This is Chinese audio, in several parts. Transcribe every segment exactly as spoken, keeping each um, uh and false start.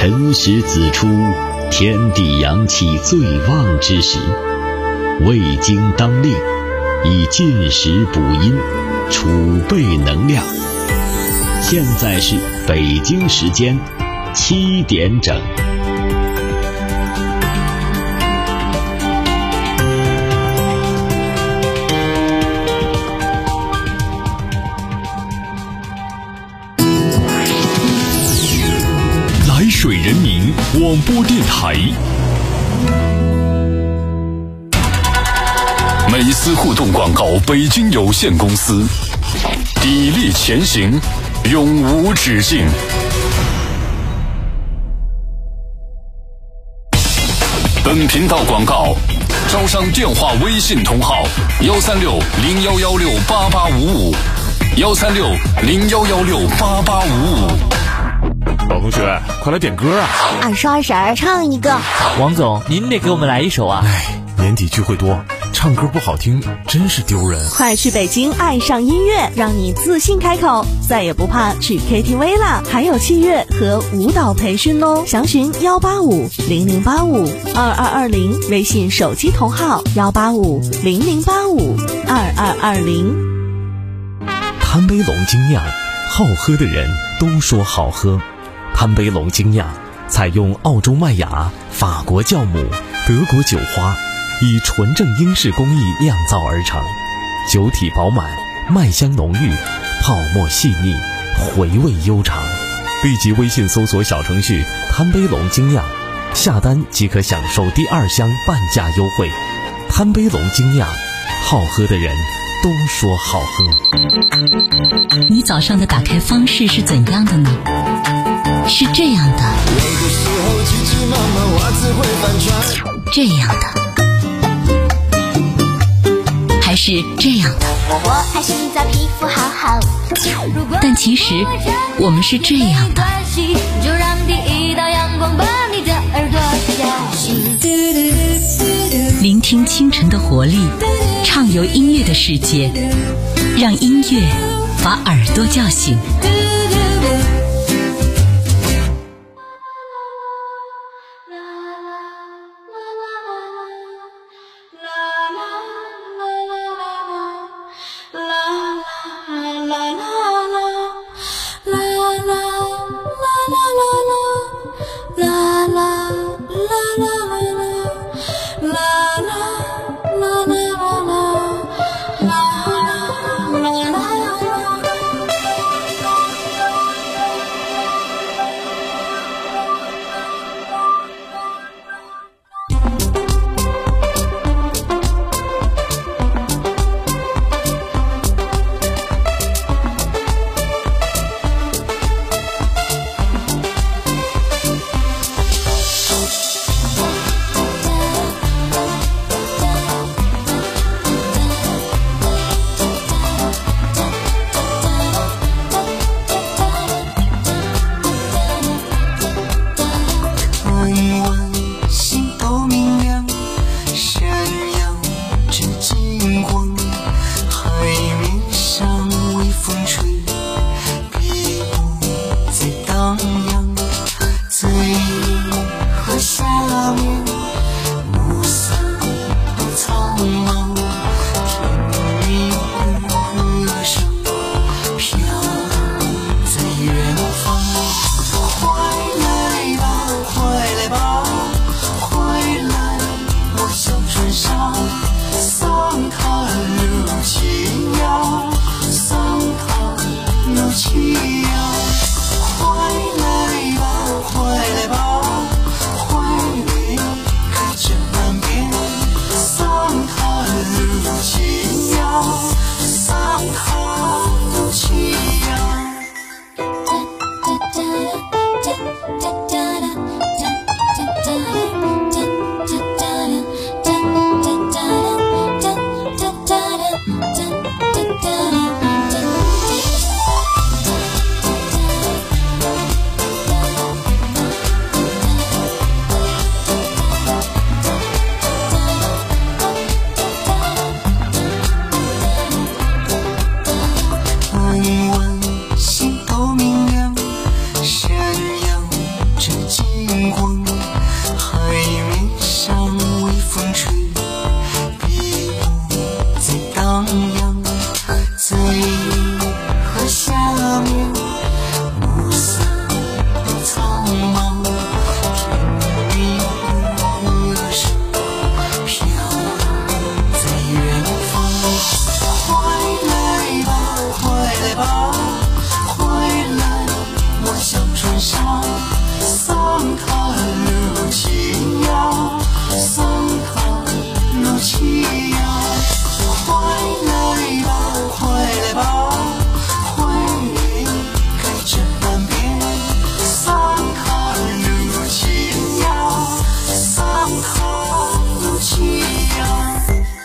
辰时子出，天地阳气最旺之时，胃经当令，以进食补阴，储备能量。现在是北京时间七点整。 来水人民广播电台，美思互动广告北京有限公司，砥砺前行，永无止境。本频道广告招商电话微信同号幺三六零幺幺六八八五五幺三六零幺幺六八八五五。 老同学，快来点歌啊！ 二叔二婶唱一个。 王总，您得给我们来一首啊！ 哎，年底聚会多，唱歌不好听真是丢人。 快去北京爱上音乐，让你自信开口，再也不怕去 K T V 啦！还有器乐和舞蹈培训哦，详询幺八五零零八五二二二零，微信手机同号幺八五零零八五二二二零。 贪杯龙精酿，好喝的人都说好喝。贪杯龙精酿采用澳洲麦芽、法国酵母、德国酒花，以纯正英式工艺酿造而成，酒体饱满，麦香浓郁，泡沫细腻，回味悠长。立即微信搜索小程序贪杯龙精酿，下单即可享受第二箱半价优惠。贪杯龙精酿，好喝的人都说好喝。 你早上的打开方式是怎样的呢？是这样的，这样的，还是这样的？ 我爱洗澡，皮肤好好。 但其实我们是这样的。 就让第一道阳光把你的耳朵叫醒。 聆听清晨的活力，畅游音乐的世界，让音乐把耳朵叫醒。 和夏目，暮色都苍茫，天地的手飘在远方。回来吧，回来吧，回来，我想穿上桑塔露西亚，桑塔露西亚。回来吧，回来吧，回开这岸边，桑塔露西亚，桑塔露西亚。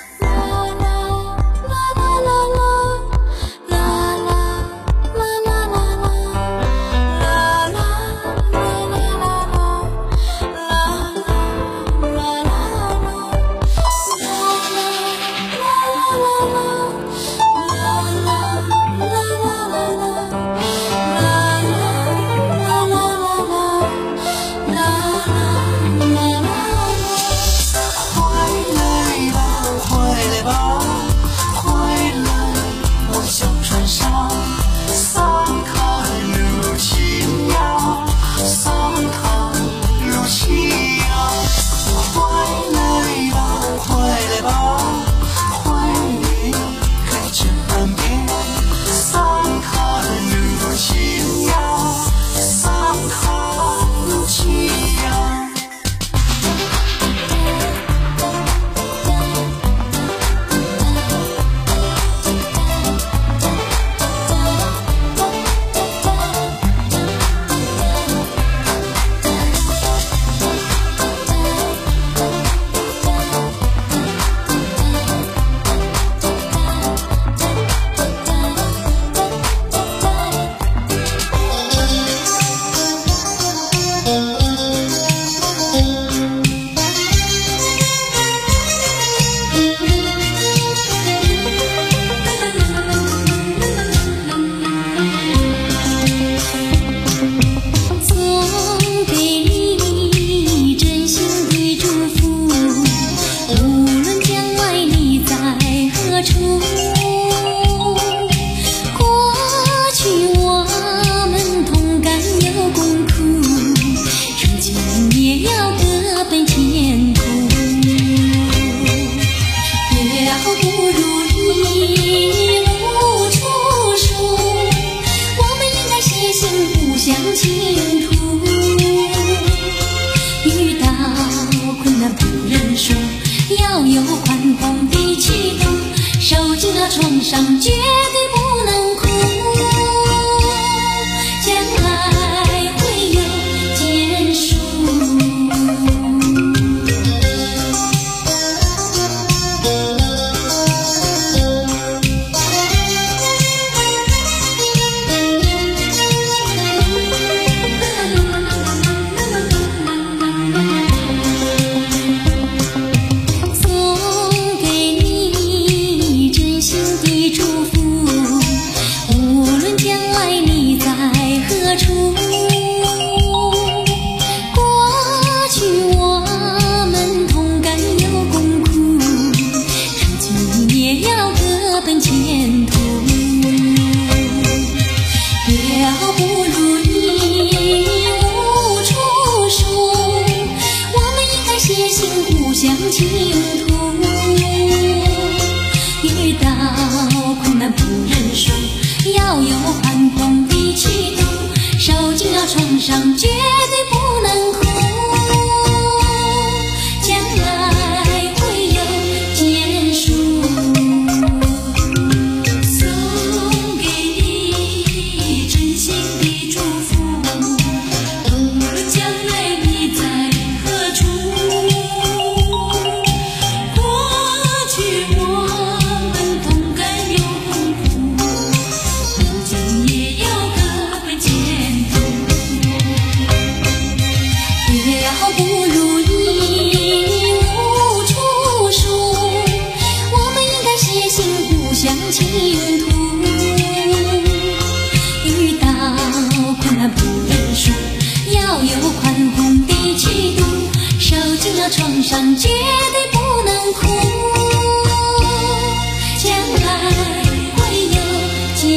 床上绝对不能哭，将来会有。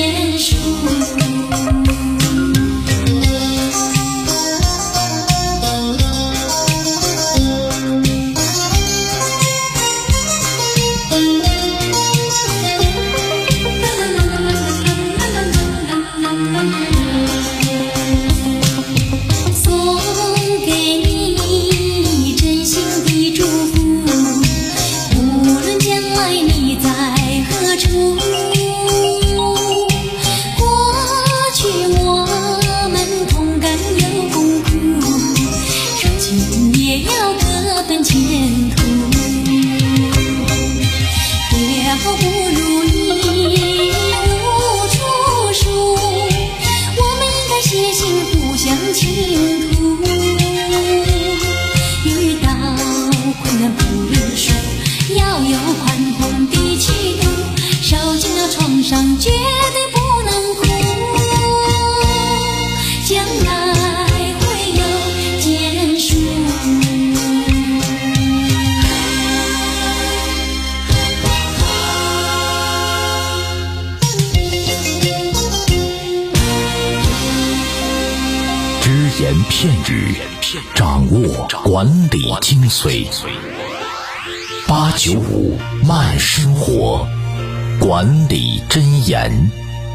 言片语，掌握管理精髓。八九五慢生活，管理箴言。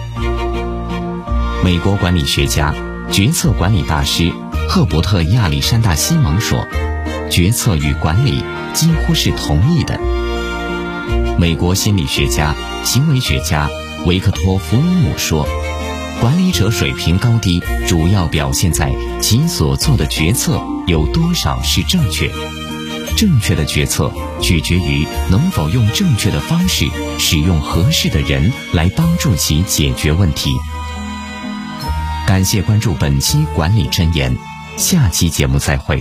美国管理学家、决策管理大师赫伯特·亚历山大·西蒙说，决策与管理几乎是同义的。美国心理学家、行为学家维克托·弗鲁姆说，管理者水平高低主要表现在其所做的决策有多少是正确。正确的决策取决于能否用正确的方式，使用合适的人来帮助其解决问题。感谢关注本期管理箴言，下期节目再会。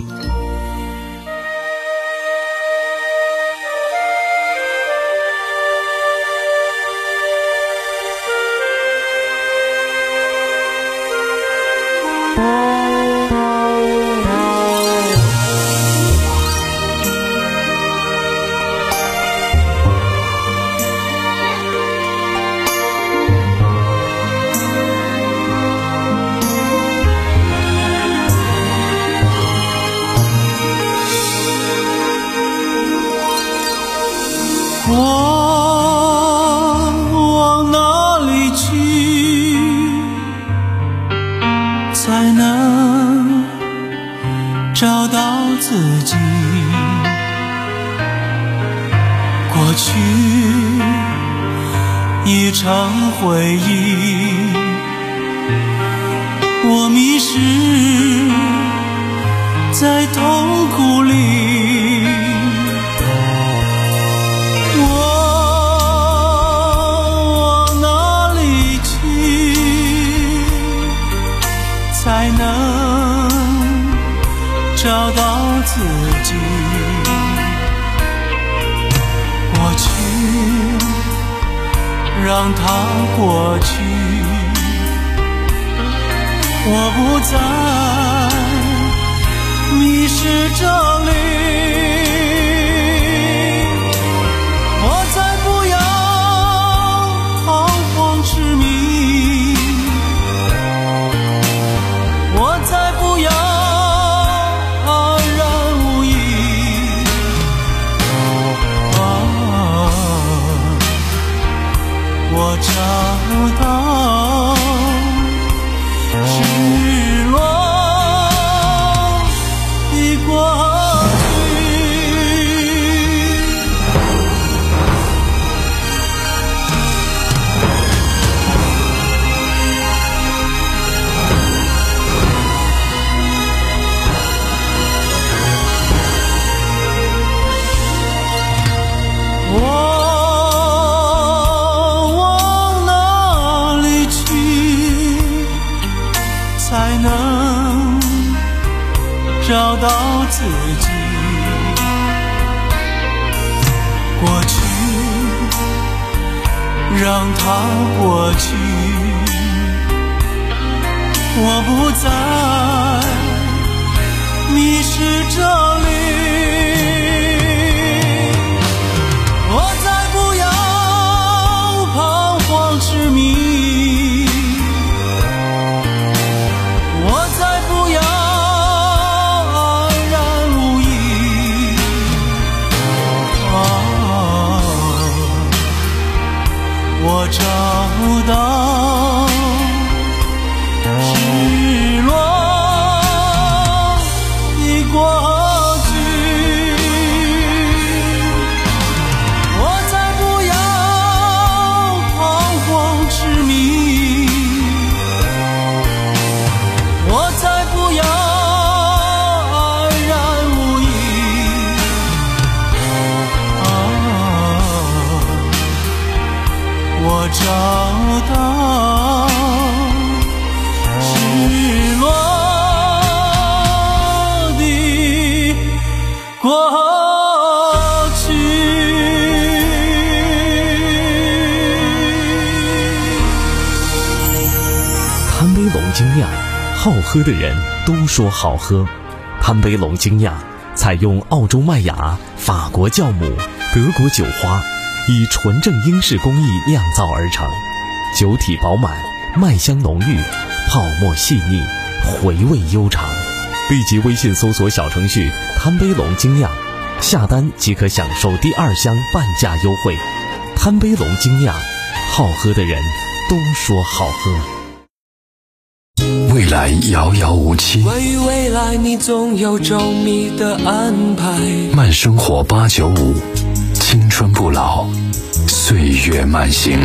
我往哪里去，才能找到自己？过去已成回忆，我迷失在痛苦里。才能找到自己。过去让它过去，我不再迷失这里，我再不要彷徨痴迷，我再不要安然无益。啊，我找到失落的过去。我往哪里去，才能找到自己？过去让它过去，我不再迷失这里，我再不要彷徨痴迷，我再不要安然无益。啊，我找到失落的过去，我再不要彷徨痴迷，我再不要安然无益。啊，我找到失落的过去。 贪杯龙精酿，好喝的人都说好喝。贪杯龙精酿采用澳洲麦芽、法国酵母、德国酒花，以纯正英式工艺酿造而成，酒体饱满，麦香浓郁，泡沫细腻，回味悠长。 立即微信搜索小程序贪杯龙精酿，下单即可享受第二箱半价优惠。贪杯龙精酿，好喝的人都说好喝。 未来遥遥无期， 关于未来你总有周密的安排。 慢生活八九五，青春不老，岁月慢行。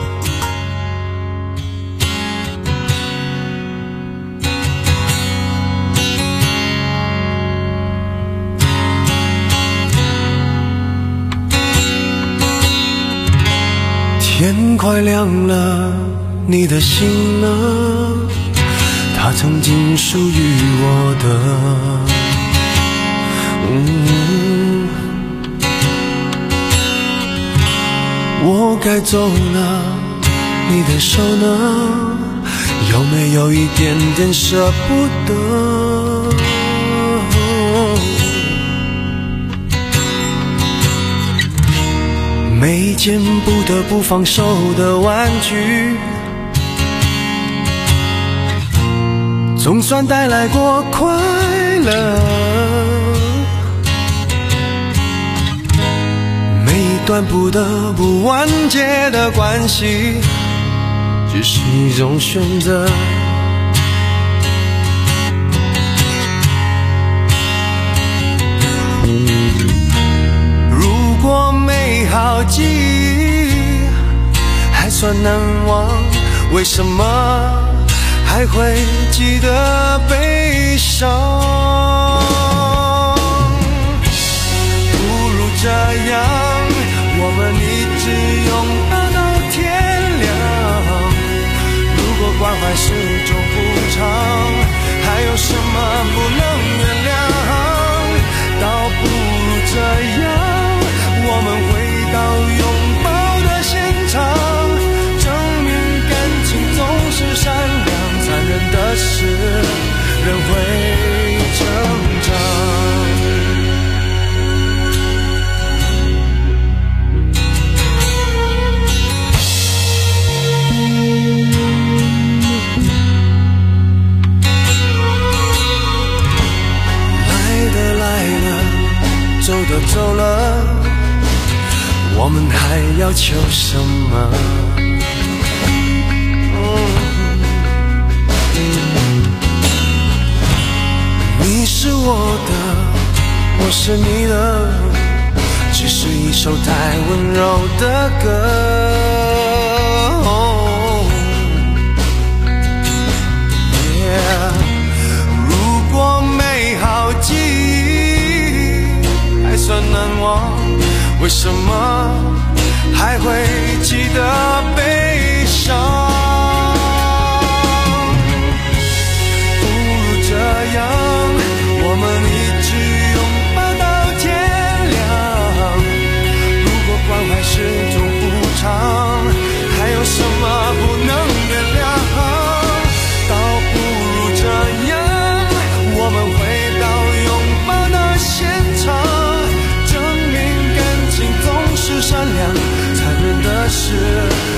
天快亮了，你的心呢？它曾经属于我的。嗯，我该走了，你的手呢？有没有一点点舍不得？每件不得不放手的玩具，总算带来过快乐。每一段不得不完结的关系，只是一种选择。如果美好记忆还算难忘，为什么还会记得悲伤？不如这样，我们一直拥抱到天亮。如果关怀是种补偿，还有什么不能原谅？倒不如这样，我们回到拥抱的现场，证明感情总是善良，残忍的是人会成长。来的来了，走的走了，我们还要求什么？你是我的，我是你的，只是一首太温柔的歌。Yeah, 如果美好记忆还算难忘，为什么还会记得悲伤？不如这样，我们一直拥抱到天亮。如果关怀是种补偿，还有什么不能原谅？倒不如这样，我们回到拥抱的现场，证明感情总是善良，残忍的是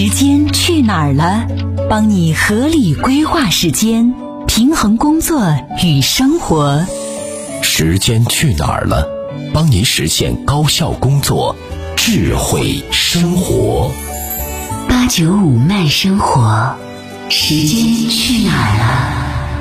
时间去哪儿了？帮你合理规划时间，平衡工作与生活。 时间去哪儿了？帮你实现高效工作，智慧生活。 八九五慢生活，时间去哪儿了？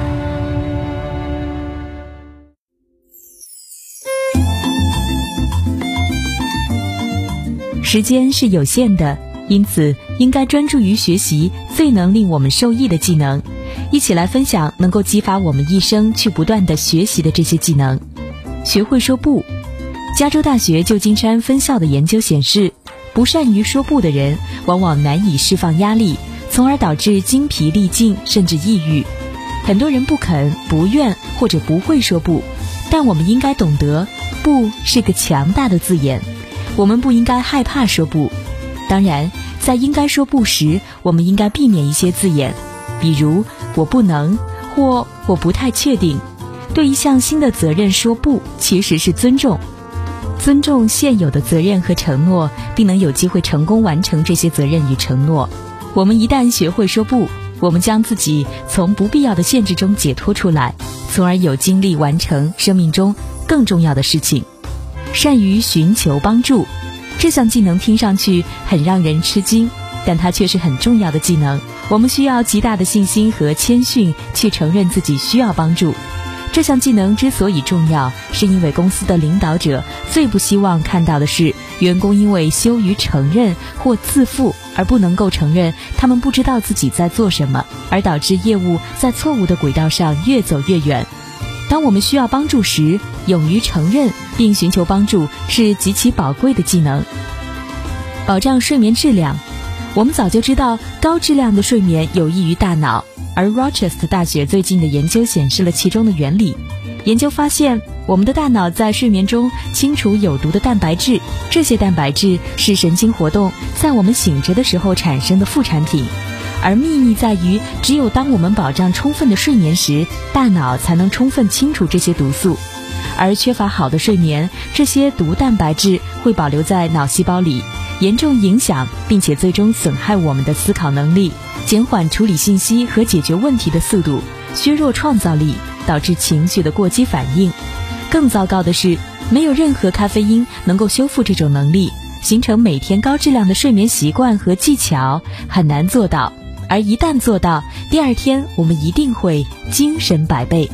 时间是有限的，因此应该专注于学习最能令我们受益的技能，一起来分享能够激发我们一生去不断的学习的这些技能。学会说不。加州大学旧金山分校的研究显示，不善于说不的人往往难以释放压力，从而导致精疲力尽甚至抑郁。很多人不肯、不愿或者不会说不，但我们应该懂得，不是个强大的字眼，我们不应该害怕说不。当然，在应该说不时，我们应该避免一些字眼，比如我不能或我不太确定。对一项新的责任说不，其实是尊重尊重现有的责任和承诺，并能有机会成功完成这些责任与承诺。我们一旦学会说不，我们将自己从不必要的限制中解脱出来，从而有精力完成生命中更重要的事情。善于寻求帮助，这项技能听上去很让人吃惊，但它却是很重要的技能。我们需要极大的信心和谦逊去承认自己需要帮助。这项技能之所以重要，是因为公司的领导者最不希望看到的是员工因为羞于承认或自负而不能够承认他们不知道自己在做什么，而导致业务在错误的轨道上越走越远。当我们需要帮助时，勇于承认并寻求帮助是极其宝贵的技能。保障睡眠质量。我们早就知道高质量的睡眠有益于大脑，而 Rochester 大学最近的研究显示了其中的原理。研究发现，我们的大脑在睡眠中清除有毒的蛋白质，这些蛋白质是神经活动在我们醒着的时候产生的副产品。而秘密在于，只有当我们保障充分的睡眠时，大脑才能充分清除这些毒素。而缺乏好的睡眠，这些毒蛋白质会保留在脑细胞里，严重影响并且最终损害我们的思考能力，减缓处理信息和解决问题的速度，削弱创造力，导致情绪的过激反应。更糟糕的是，没有任何咖啡因能够修复这种能力，形成每天高质量的睡眠习惯和技巧很难做到。而一旦做到，第二天我们一定会精神百倍。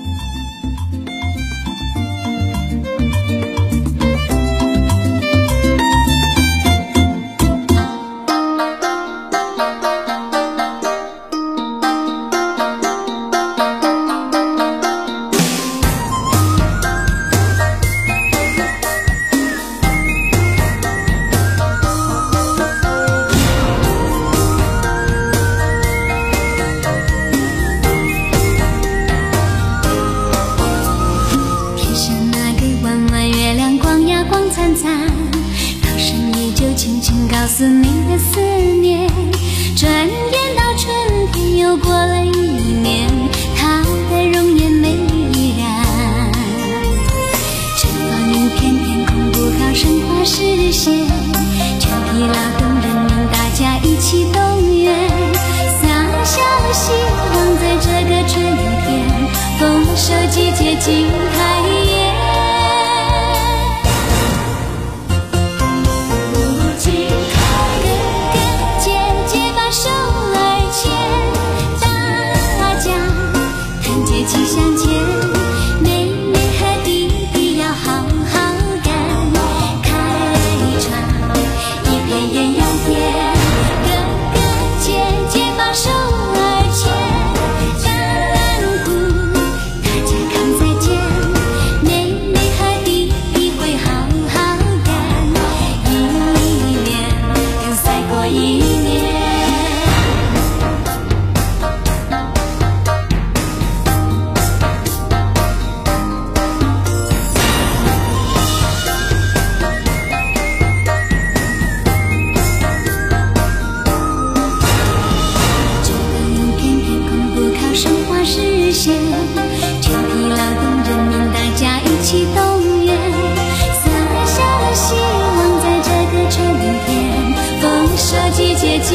告诉你的思念，转眼到春天又过了一年，它的容颜美依然。晨光一片天空不好生活实现，全体劳动人民大家一起动员，撒下了希望，在这个春天丰收季节尽开颜。一起向前，妹妹和弟弟要好好干，开创一片艳阳天。哥哥姐姐把手儿牵，大鼓大家扛在肩，妹妹和弟弟会好好干，一年更赛过一年。全体劳动人民大家一起动员，撒下了希望，在这个春天丰收季节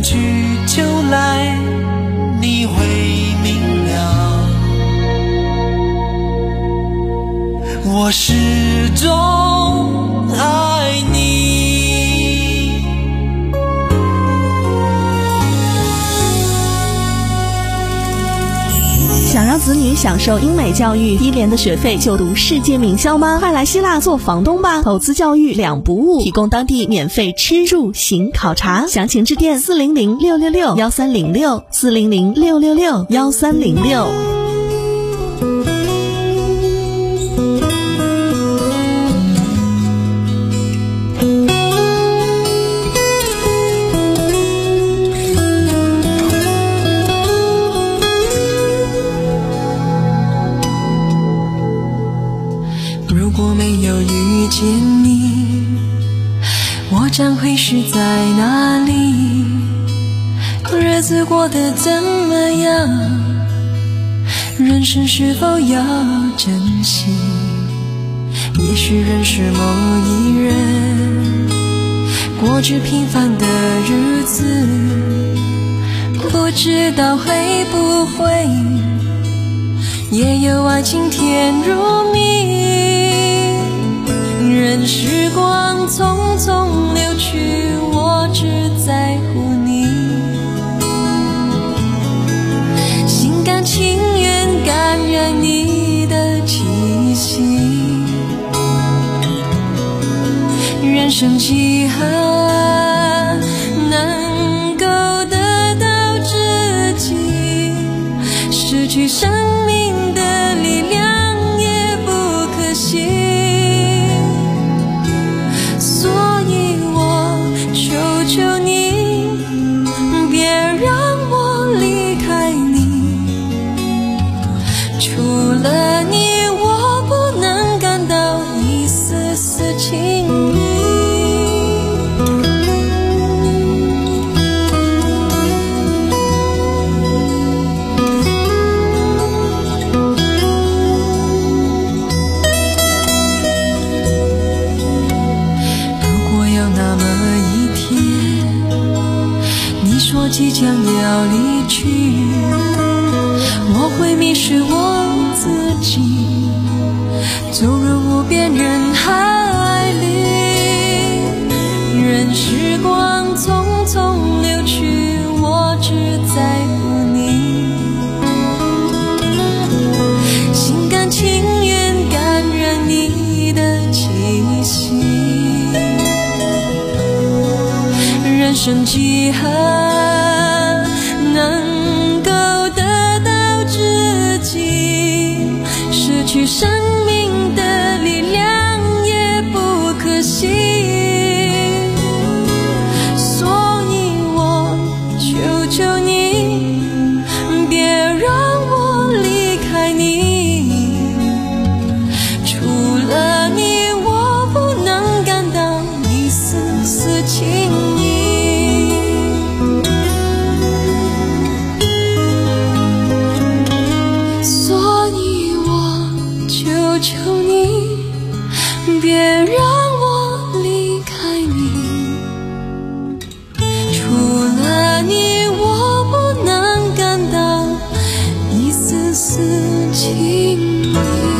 句就来，你会明了，我始终爱你。 想让子女享受英美教育，低廉的学费就读世界名校吗？快来希腊做房东吧！投资教育两不误，提供当地免费吃住行考察，详情致电四零零六六六幺三零六四零零六六六幺三零六。 如果没有遇见你，我将会是在哪里？日子过得怎么样？人生是否要珍惜？也许认识某一人，过着平凡的日子，不知道会不会也有爱情甜如蜜。任时光匆匆流去，我只在乎你，心甘情愿感染你的气息。人生几何能够得到知己，失去生命的力量也不可惜。即将要离去，我会迷失我自己，走入无边人海里。任时光匆匆流去，我只在乎你，心甘情愿感染你的气息。人生几何能够得到知己，失去生命的力量也不可惜。所以我求求你，别让我离开你，除了你我不能感到一丝丝情意。求你，别让我离开你，除了你我不能感到一丝丝情意。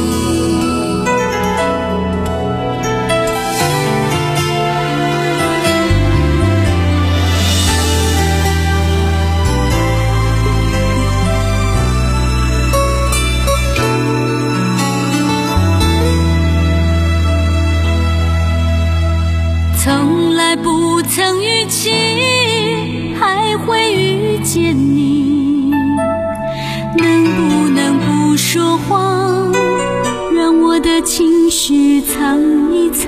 从来不曾预期还会遇见你，能不能不说谎，让我的情绪藏一藏。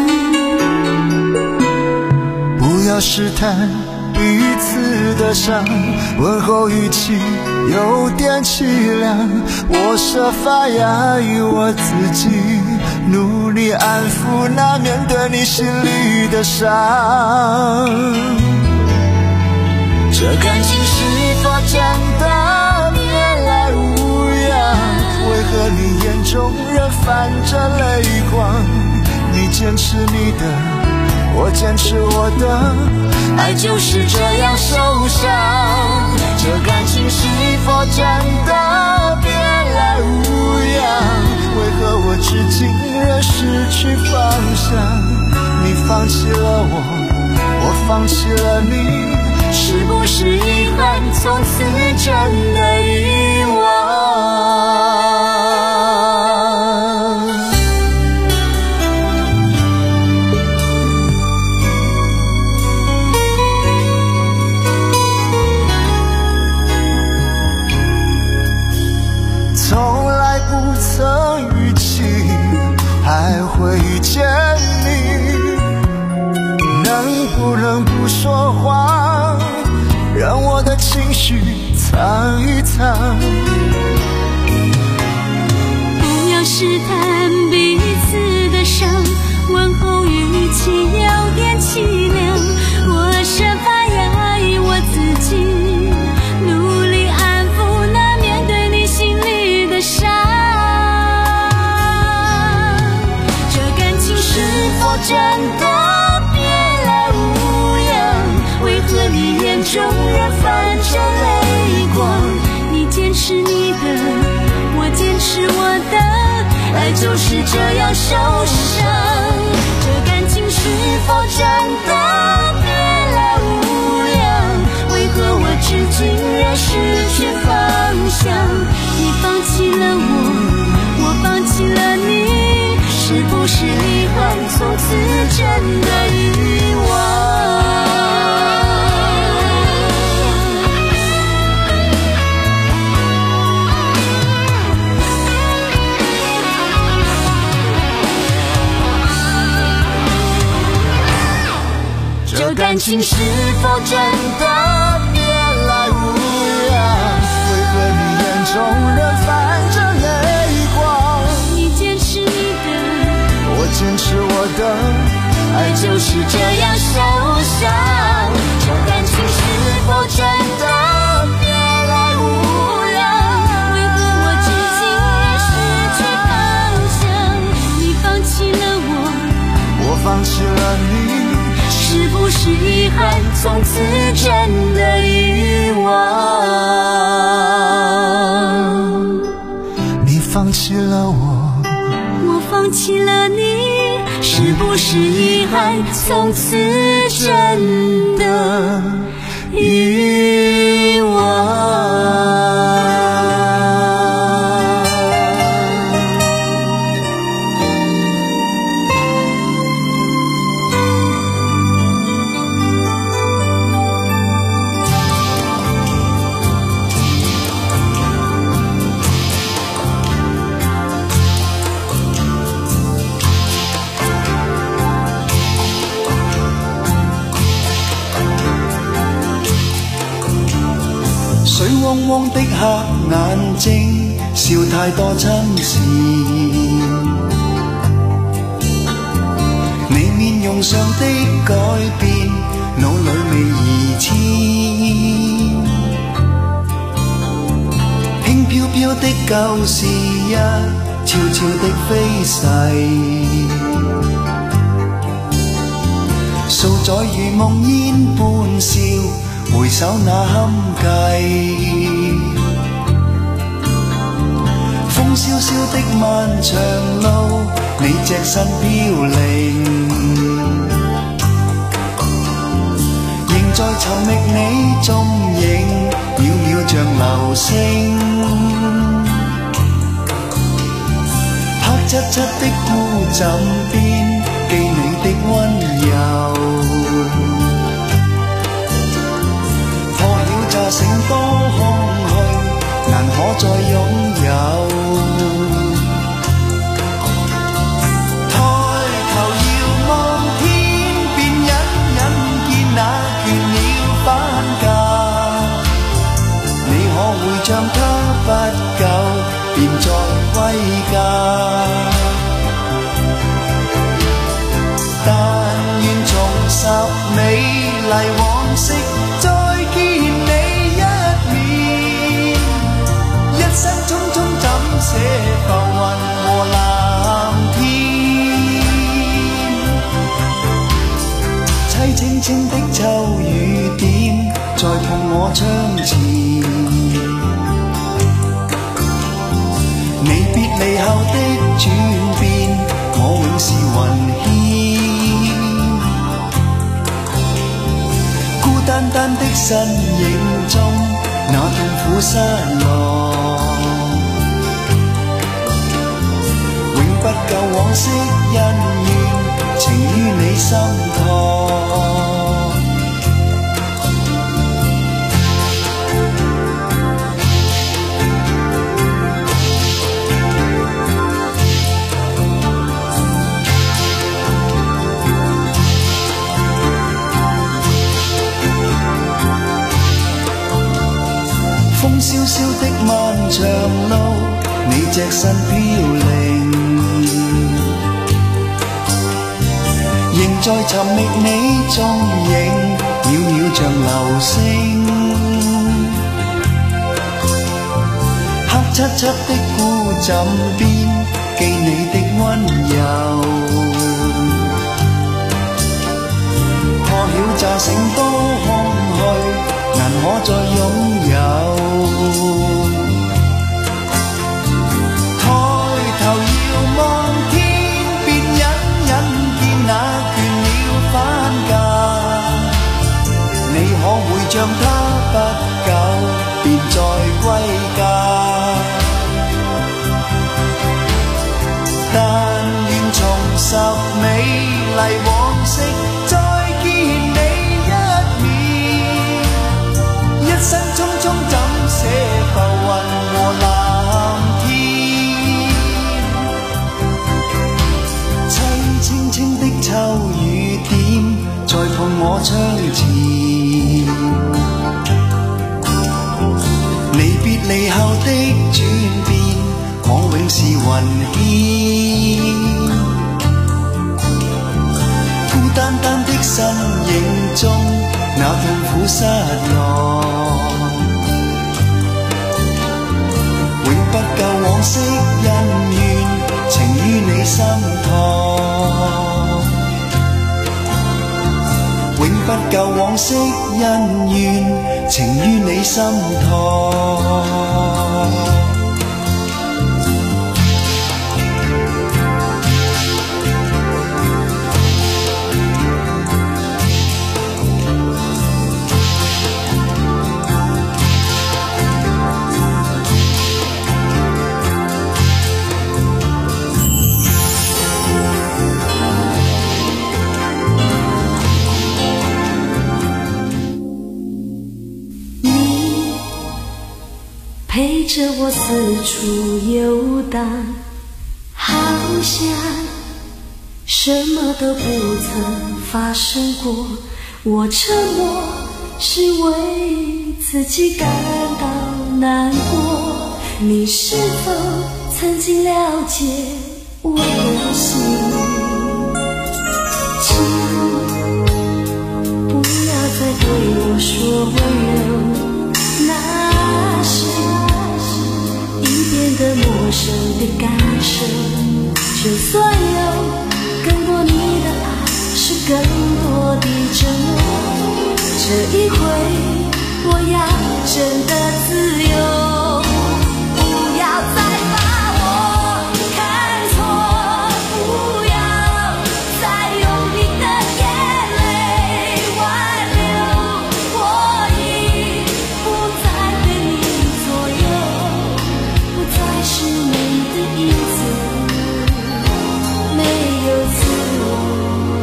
不要试探彼此的伤，问候语气有点凄凉，我设法压抑我自己，努力安抚那面对你心里的伤。这感情是否真的变来无恙？为何你眼中仍泛着泪光？你坚持你的，我坚持我的，爱就是这样受是否真的别来无恙？为何我至今仍失去方向？你放弃了我，我放弃了你，是不是遗憾从此真的遗忘？从来不曾预期还会遇见你，能不能不说话，让我的情绪藏一藏？ 不要试探彼此的伤，问候语气有点凄凉。我设法压抑我自己，努力安抚那面对你心里的伤。这感情是否真的别来无恙？为何你眼中仍泛着泪光？你坚持你的，我坚持我的，爱就是这样受伤。这感情是否真的别来无恙？为何我至今仍失去方向？你放弃了我，我放弃了你，是不是遗憾从此真的遗忘？这感情是否真的别来无恙？ 为何你眼中仍泛着泪光？ 你坚持你的， 我坚持我的， 爱就是这样受伤。这感情是否真的别来无恙？为何我至今仍失去方向？你放弃了我， 我放弃了你， 是不是遗憾从此真的遗忘？ 你放弃了我， 我放弃了你，是不是遗憾从此真的遗忘？ 水汪汪的黑眼睛，笑太多亲事。你面容上的改變，腦裏未移遷。輕飄飄的舊時日，悄悄的飛逝。數載如夢煙般笑，回首那堪計，風蕭蕭的漫長路，你隻身飄零，仍在尋覓你蹤影，渺渺像流星。黑漆漆的孤枕邊，記你的溫柔。成多空虛，難可再擁有。抬頭遙望天，便隱隱見那倦鳥返家。你可會像他不久便再歸家？但願重拾美麗往昔，再見你。一生匆匆怎捨浮雲和藍天？凄清清的秋雨點，再碰我窗前。 後的轉變，我永是雲牽。孤單單的身影中，那痛苦失落，永不夠往昔恩怨，情於你心託。風蕭蕭的漫長路，你隻身飄零，仍在尋覓你蹤影，渺渺像流星。黑漆漆的孤枕邊，記你的溫柔，破曉乍醒都空虛，難可再擁有。抬頭遙望天邊，隱隱見那倦鳥返家。你可會像他不久便再歸家？但願重拾美麗往昔，再見你一面。一生匆匆怎捨浮雲和藍天？凄清清的秋雨點，在碰我窗前。離別離後的轉變，我永是雲牽。孤單單的身影中，那痛苦失落，永不夠往昔恩怨，情於你心託。永不夠往昔恩怨，情於你心託。 陪着我四处游荡，好像什么都不曾发生过。我沉默是为自己感到难过。你是否曾经了解我的心？请不要再对我说温柔，那是一遍的陌生的感受。就算有更多你的爱，是更多的折磨，这一回我要真的自由，不要再把我看错，不要再用你的眼泪挽留，我已不再被你左右，不再是你的影子，没有自我。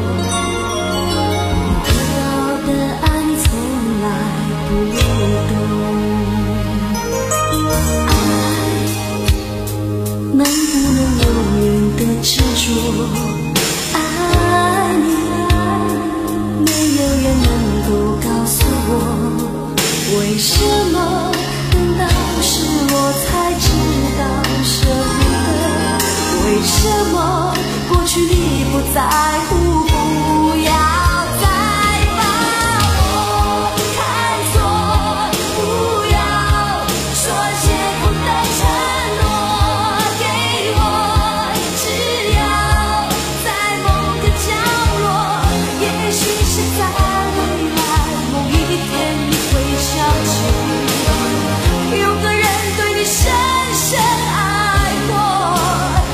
得到的爱你从来不懂，爱能不能永远的执着？爱你，没有人能够告诉我，为什么等到失落才知道舍不得？为什么过去你不在乎？不要再把我看错，不要说些空的承诺给我，只要在某个角落，也许是在未来某一天你会想起，有个人对你深深爱过。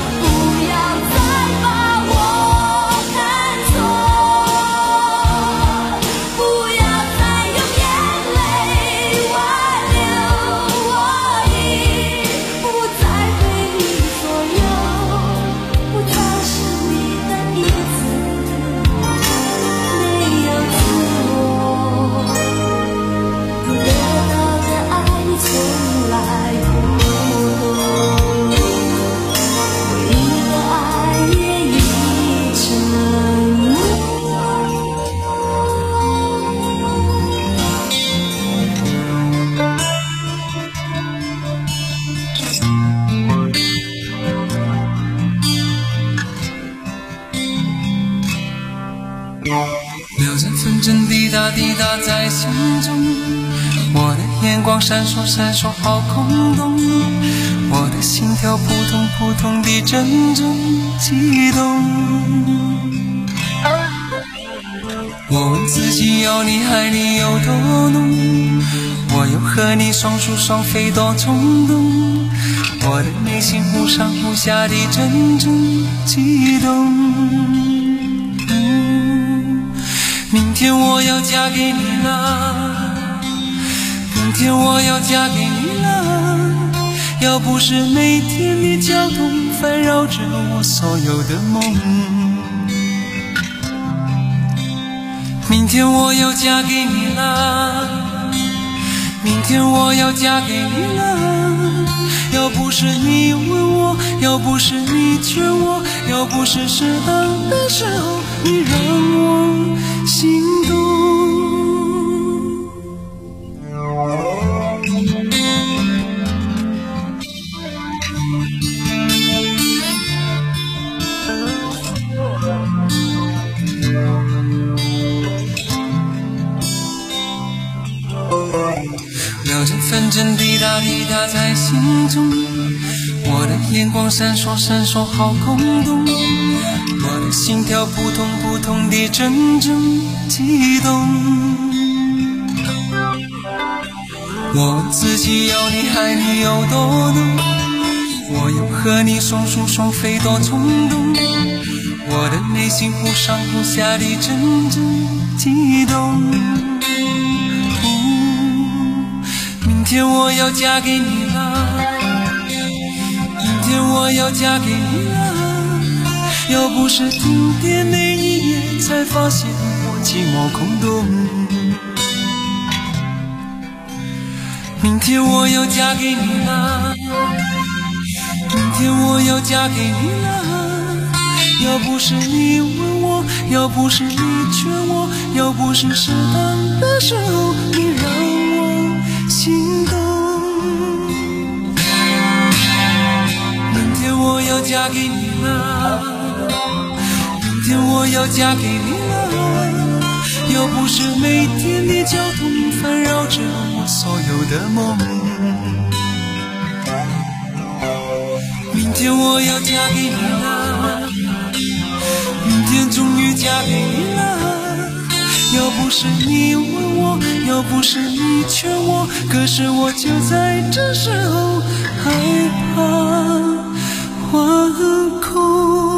答滴答在心中，我的眼光闪烁闪烁好空洞，我的心跳扑通扑通地阵阵悸动。我问自己要你爱你有多浓，我又和你双宿双飞多冲动，我的内心忽上忽下地阵阵悸动。嗯，明天我要嫁给你了，明天我要嫁给你了，要不是每天的交通烦扰着我所有的梦。明天我要嫁给你了，明天我要嫁给你了，要不是你问我，要不是你劝我，要不是适当的时候你让我心动。秒针分针滴答滴答在心中，我的眼光闪烁闪烁好空洞，我的心跳扑通扑通地阵阵悸动。我问自己要你爱你有多浓，我又和你双宿双飞多冲动，我的内心忽上忽下地阵阵悸动。明天我要嫁给你了，明天我要嫁给你了，要不是停电那一夜才发现我寂寞空洞。明天我要嫁给你了，明天我要嫁给你了，要不是你问我，要不是你劝我，要不是适当的时候你让我心动。明天我要嫁给你了，明天我要嫁给你了，要不是每天的交通烦扰着我所有的梦。明天我要嫁给你了，明天终于嫁给你了，要不是你问我，要不是你劝我，可是我就在这时候害怕惶恐。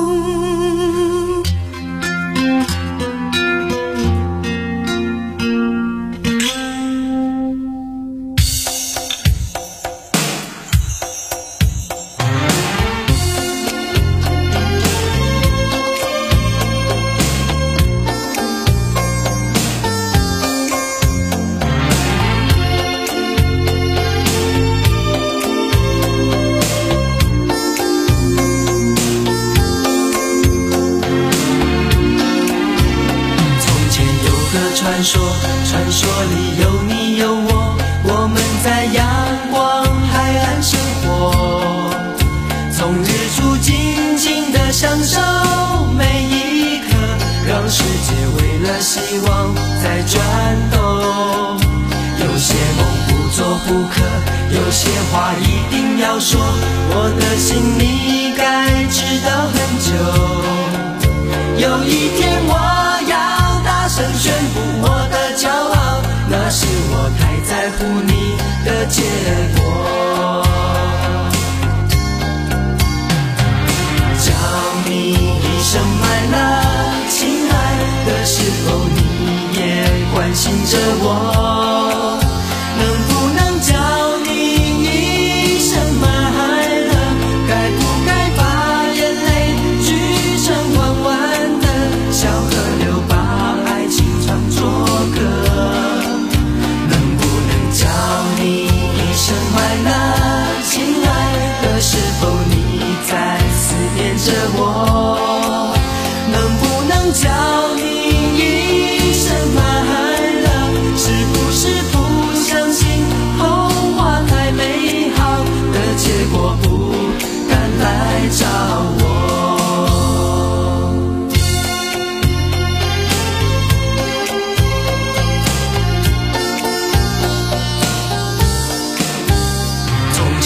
传说，传说里有你有我，我们在阳光海岸生活，从日出静静地享受每一刻，让世界为了希望在转动。有些梦不做不可，有些话一定要说，我的心你该知道很久。有一天我要大声宣布我的骄傲，那是我太在乎你的结果。叫你一声my love，亲爱的时候你也关心着我，能不能叫你一声my love，该不该把眼泪聚成弯弯的小河流，把爱情唱作歌，能不能叫你一声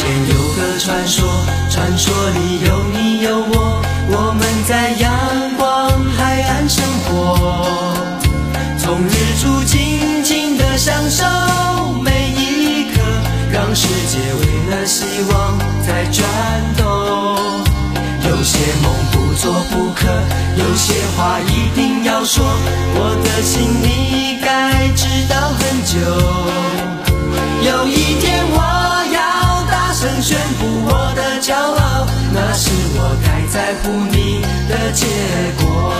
前有个传说，传说里有你有我，我们在阳光海岸生活，从日出静静地享受每一刻，让世界为了希望在转动。有些梦不做不可，有些话一定要说，我的心你该知道很久。有一天我要大声宣布我的骄傲，那是我该在乎你的结果。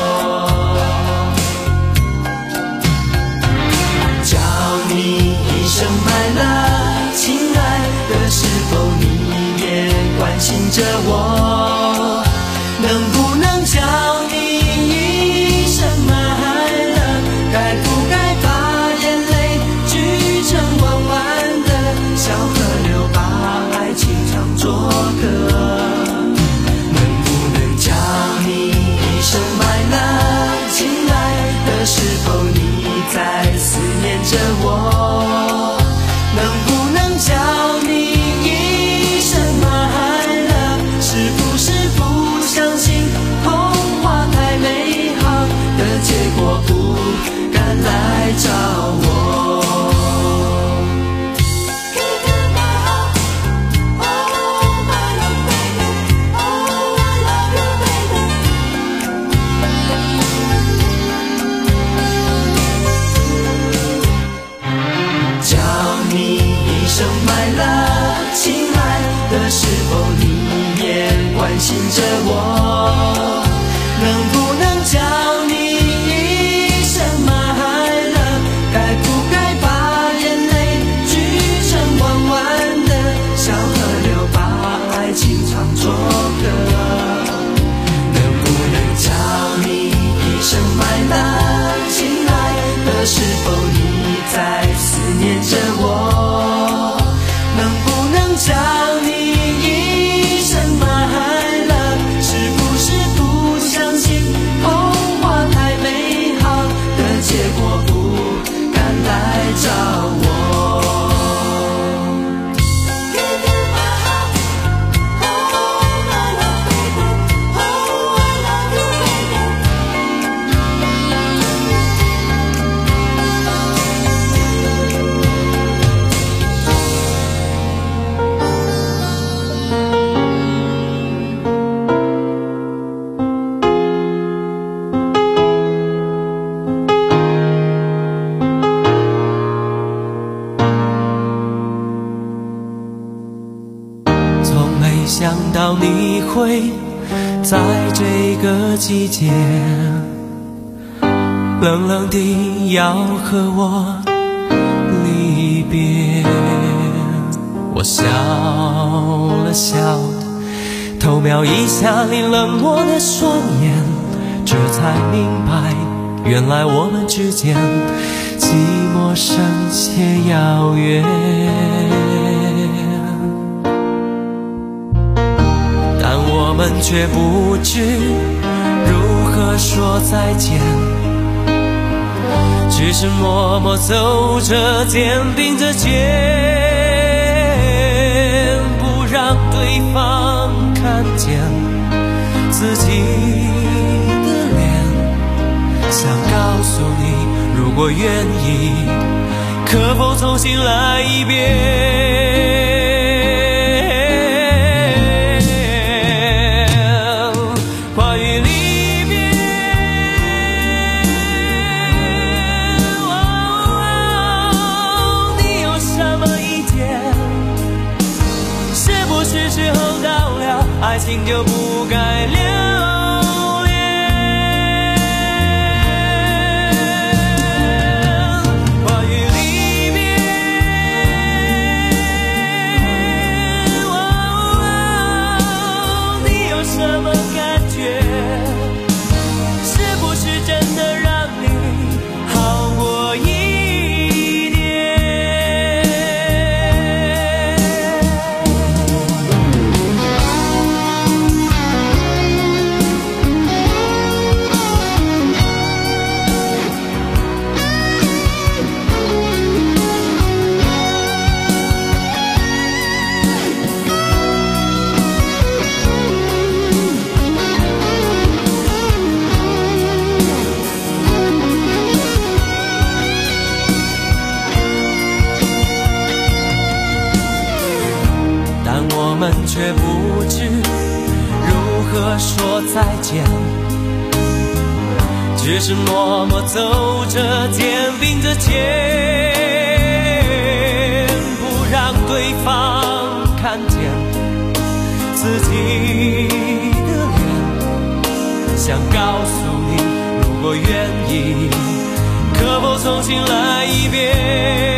叫你一声my love，亲爱的，是否你也关心着我？能不能叫你一声my love？该不该把眼泪聚成弯弯的小河流，把爱情唱作歌？能不能叫你一声my love？亲爱的，是否你在思念着我？能不能叫你一声my love？是不是不相信童话太美好的结果，不敢来找我？叫你一声my love，亲爱的，是否你也关心着我？能不能叫你一声my love？该不该把眼泪聚成弯弯的小河流，把爱情唱作歌？能不能叫你一声my love？亲爱的，是否你在思念着我？能不能叫你一声my love？是不是不相信童话太美好的结果，不敢来找我？想到你会在这个季节冷冷地要和我离别，我笑了笑，偷瞄一下你冷漠的双眼，这才明白原来我们之间既陌生且遥远，我们却不知如何说再见，只是默默走着，肩并着肩，不让对方看见自己的脸。想告诉你，如果愿意，可否重新来一遍？爱情就不该留恋，关于离别，哦哦，你有什么感觉？是不是真的让你好过一点？ 们却不知如何说再见，只是默默走着，肩并着肩，不让对方看见自己的脸。想告诉你，如果愿意，可否重新来一遍？